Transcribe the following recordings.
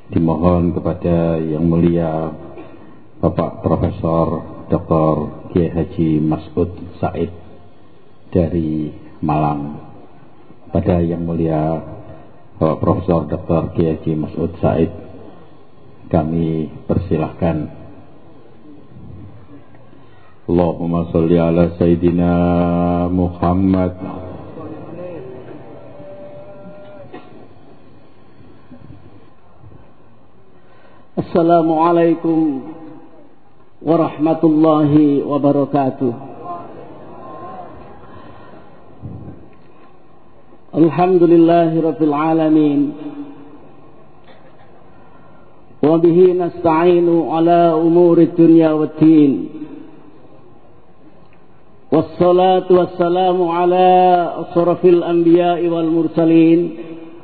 dimohon kepada Yang Mulia Bapak Profesor Dr. Kiai Haji Mas'ud Said dari Malang. Pada Yang Mulia Bapak Profesor Dr. Kiai Haji Mas'ud Said kami persilahkan. Allahumma sholli ala Sayyidina Muhammad. Assalamualaikum warahmatullahi wabarakatuh. Alhamdulillahi rabbil alamin. Wa bihi nasta'inu ala umuri dunya waddin. Wassalatu wassalamu ala asrafil anbiya'i wal mursalin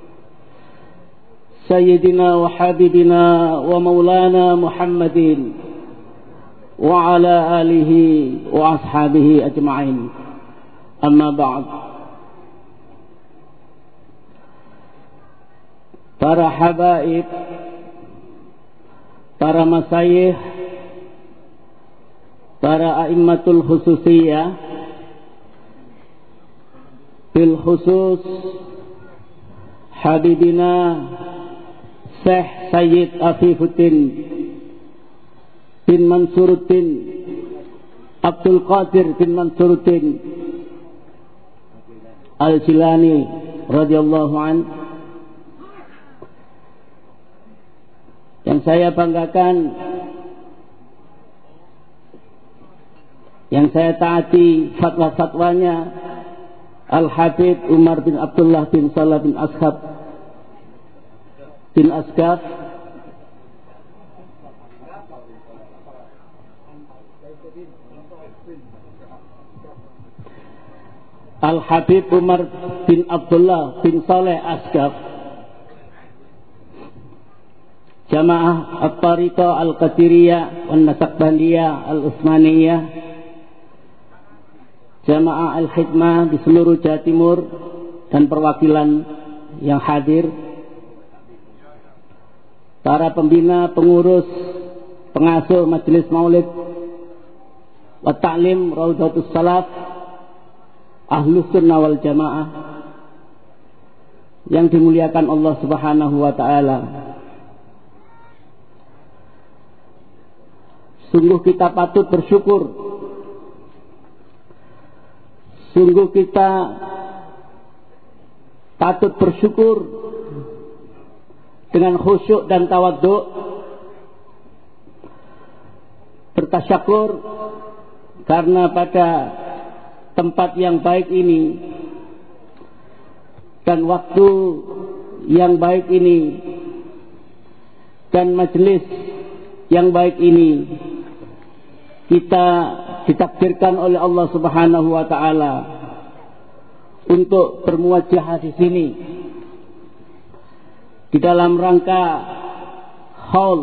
Sayyidina wa habibina wa maulana Muhammadin wa ala alihi wa ashabihi ajma'in. Amma ba'd. Para habaib, para masyayikh, para a'immatul khususiyah, bil khusus habibina Syekh Sayyid Afifuddin bin Mansuruddin Abdul Qadir bin Mansuruddin Al-Jilani radhiyallahu an, yang saya banggakan, yang saya taati fatwa-fatwanya Al-Habib Umar bin Abdullah bin Salah bin Ashab bin Asgaf, Al-Habib Umar bin Abdullah bin Saleh Asgaf, Jamaah At-Tariqah Al-Qadiriyah Wan-Nasaqbandiyah Al-Utsmaniyah, Jamaah Al-Khidmah di seluruh Jawa Timur dan perwakilan yang hadir, para pembina, pengurus, pengasuh Majelis Maulid wa Ta'lim Raudhatus Salaf Ahlus Sunnah wal Jamaah yang dimuliakan Allah Subhanahu wa taala. Sungguh kita patut bersyukur. Sungguh kita patut bersyukur dengan khusyuk dan tawadhu, bertasyakur karena pada tempat yang baik ini dan waktu yang baik ini dan majelis yang baik ini kita ditakdirkan oleh Allah Subhanahu wa taala untuk bermuwajahah di sini di dalam rangka haul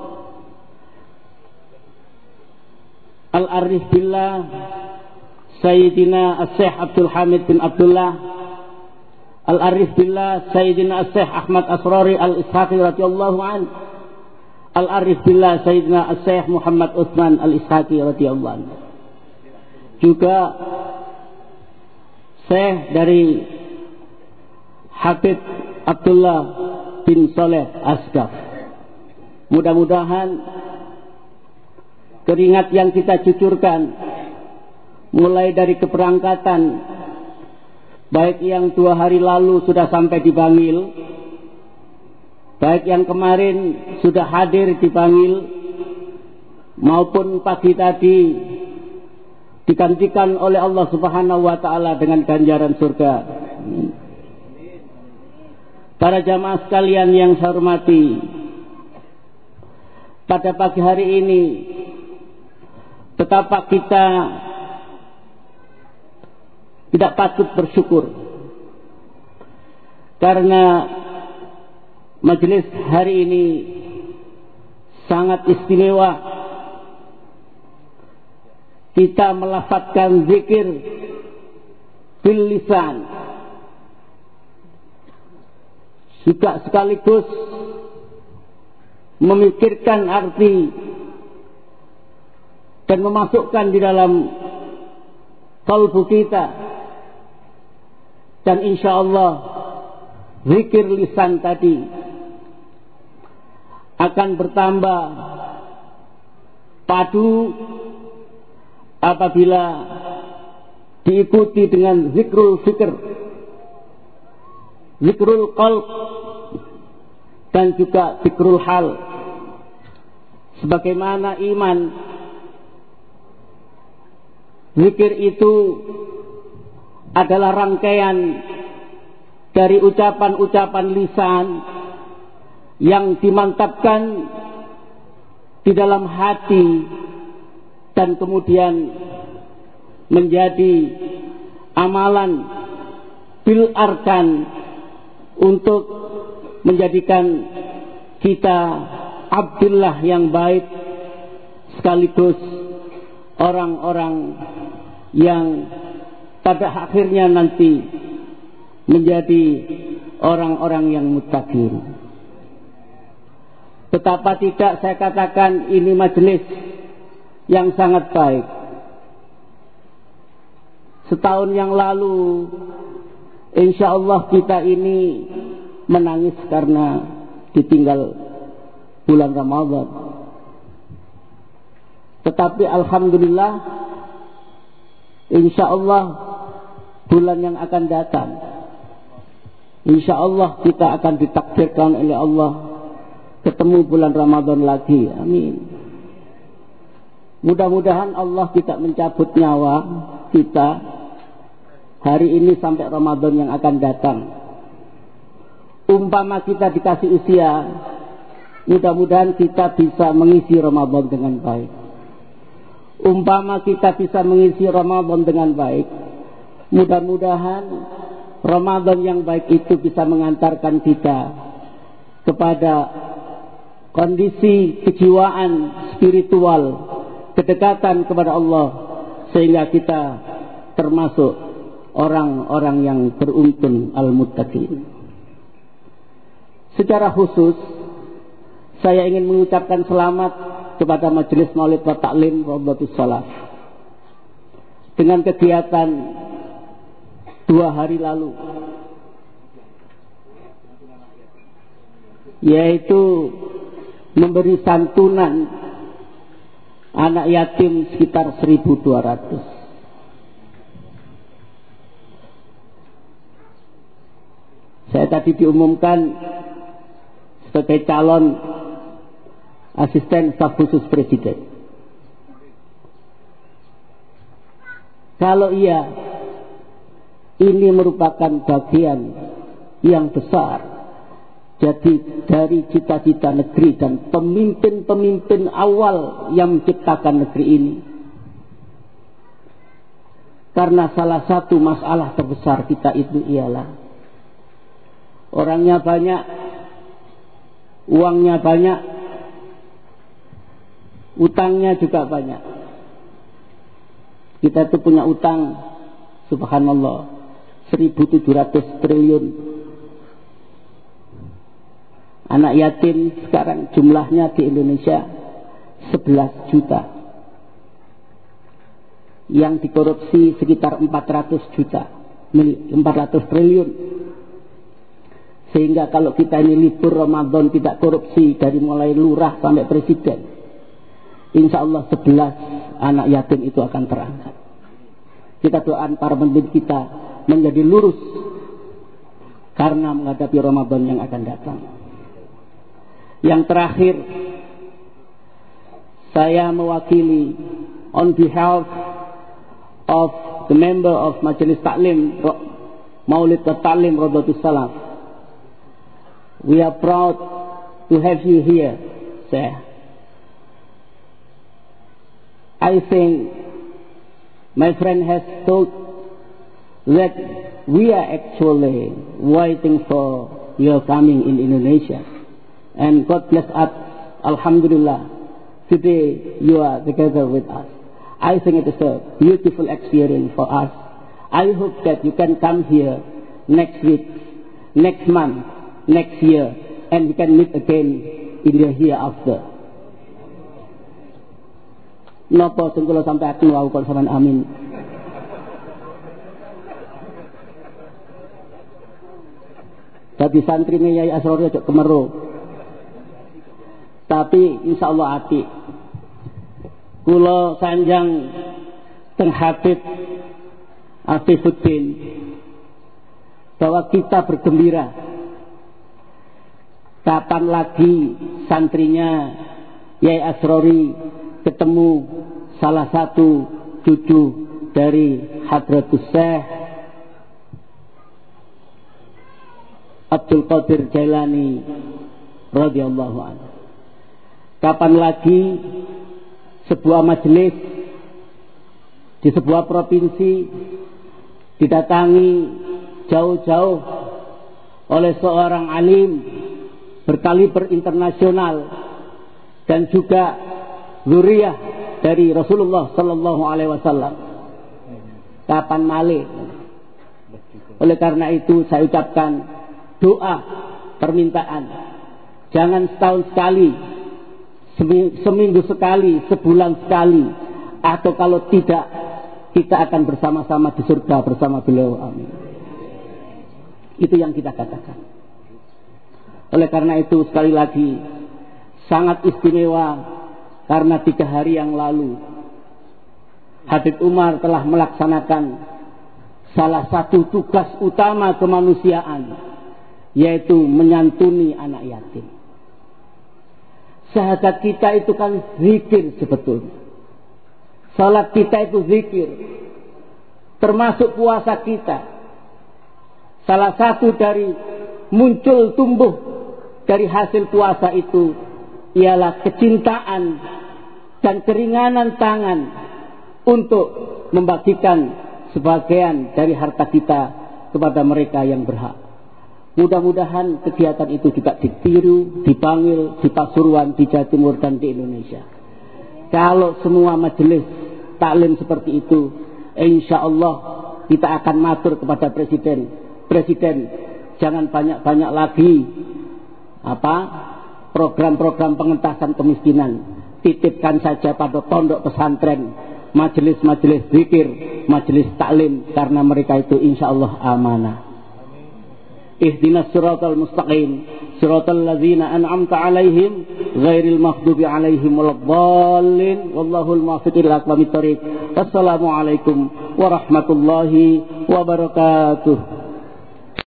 Al-Arif Billah Sayyidina As-Syekh Abdul Hamid bin Abdullah, Al-Arif Billah Sayyidina As-Syekh Ahmad Asrari Al-Ishaqi radhiyallahu an, Al-Arif Billah Sayyidina As-Syekh Muhammad Utsman Al-Ishaqi radhiyallahu an. Juga Syekh dari Habib Abdullah bin Saleh Asgaf. Mudah-mudahan keringat yang kita cucurkan mulai dari keberangkatan, baik yang 2 hari lalu sudah sampai di Bangil, baik yang kemarin sudah hadir di Bangil, maupun pagi tadi digantikan oleh Allah Subhanahu wa taala dengan ganjaran surga. Para jamaah sekalian yang saya hormati, pada pagi hari ini betapa kita tidak patut bersyukur karena majelis hari ini sangat istimewa. Kita melafadzkan zikir bil lisan, juga sekaligus memikirkan arti dan memasukkan di dalam kalbu kita, dan insya Allah zikir lisan tadi akan bertambah padu apabila diikuti dengan zikrul fikr, zikrul qalb, dan juga zikrul hal. Sebagaimana iman, zikir itu adalah rangkaian dari ucapan-ucapan lisan yang dimantapkan di dalam hati dan kemudian menjadi amalan bil arkan untuk menjadikan kita Abdullah yang baik, sekaligus orang-orang yang pada akhirnya nanti menjadi orang-orang yang muttaqin. Betapa tidak saya katakan ini majelis yang sangat baik. Setahun yang lalu insya Allah kita ini menangis karena ditinggal bulan Ramadan. Tetapi alhamdulillah, insya Allah bulan yang akan datang, insya Allah kita akan ditakdirkan oleh Allah ketemu bulan Ramadan lagi. Amin. Mudah-mudahan Allah tidak mencabut nyawa kita hari ini sampai Ramadan yang akan datang. Umpama kita dikasih usia, mudah-mudahan kita bisa mengisi Ramadan dengan baik. Umpama kita bisa mengisi Ramadan dengan baik, mudah-mudahan Ramadan yang baik itu bisa mengantarkan kita kepada kondisi kejiwaan spiritual, kedekatan kepada Allah, sehingga kita termasuk orang-orang yang beruntun al-muttaqin. Secara khusus saya ingin mengucapkan selamat kepada Majelis Maulid wa Ta'lim Rawdatus Salaf dengan kegiatan 2 hari lalu, yaitu memberi santunan anak yatim sekitar 1.200. Saya tadi diumumkan sebagai calon asisten staf khusus presiden. Kalau iya, ini merupakan bagian yang besar. Jadi dari cita-cita negeri dan pemimpin-pemimpin awal yang menciptakan negeri ini. Karena salah satu masalah terbesar kita itu ialah orangnya banyak, uangnya banyak, utangnya juga banyak. Kita itu punya utang, subhanallah, 1.700 triliun. Anak yatim sekarang jumlahnya di Indonesia 11 juta. Yang dikorupsi sekitar 400 triliun. Sehingga kalau kita ini libur Ramadan tidak korupsi dari mulai lurah sampai presiden, insya Allah 11 anak yatim itu akan terangkat. Kita doakan para pemimpin kita menjadi lurus karena menghadapi Ramadan yang akan datang. Yang terakhir, saya mewakili on behalf of the member of Majelis Ta'lim Maulid wa Ta'lim Rawdatus Salaf. We are proud to have you here, sir. I think my friend has told that we are actually waiting for your coming in Indonesia. And God bless us, alhamdulillah, today you are together with us. I think it is a beautiful experience for us. I hope that you can come here next week, next month, next year, and we can meet again inna hiya afdal. Napa sing kula sampaikan wau kon sampean amin. Dadi santrine Yai Asrori aja kemero. Tapi insyaallah apik. Kula sanjang teng Habib Afifuddin bahwa kita bergembira. Kapan lagi santrinya Yai Asrori ketemu salah satu cucu dari Hadratus Syekh Abdul Qadir Jailani radhiyallahu anhu. Kapan lagi sebuah majelis di sebuah provinsi didatangi jauh-jauh oleh seorang alim berkaliber internasional dan juga zuriyah dari Rasulullah sallallahu alaihi wasallam. Kapan malih? Oleh karena itu saya ucapkan doa permintaan, jangan setahun sekali, seminggu sekali, sebulan sekali, atau kalau tidak kita akan bersama-sama di surga bersama beliau. Amin. Itu yang kita katakan. Oleh karena itu sekali lagi sangat istimewa karena 3 hari yang lalu Habib Umar telah melaksanakan salah satu tugas utama kemanusiaan, yaitu menyantuni anak yatim. Syahadat kita itu kan zikir sebetulnya. Salat kita itu zikir. Termasuk puasa kita. Salah satu dari muncul tumbuh dari hasil puasa itu ialah kecintaan dan keringanan tangan untuk membagikan sebagian dari harta kita kepada mereka yang berhak. Mudah-mudahan kegiatan itu juga ditiru, dipanggil di Pasuruan, di Jawa Timur dan di Indonesia. Kalau semua majelis taklim seperti itu, insya Allah kita akan matur kepada Presiden, jangan banyak-banyak lagi program-program pengentasan kemiskinan. Titipkan saja pada pondok pesantren, majelis-majelis zikir, majelis taklim, karena mereka itu insya Allah amanah. Ihdinas siratal mustaqim siratal ladzina an'amta 'alaihim ghairil maghdubi 'alaihim waladdallin wallahul muwaffiq ila aqwamit thoriq. Wassalamu alaikum warahmatullahi wabarakatuh.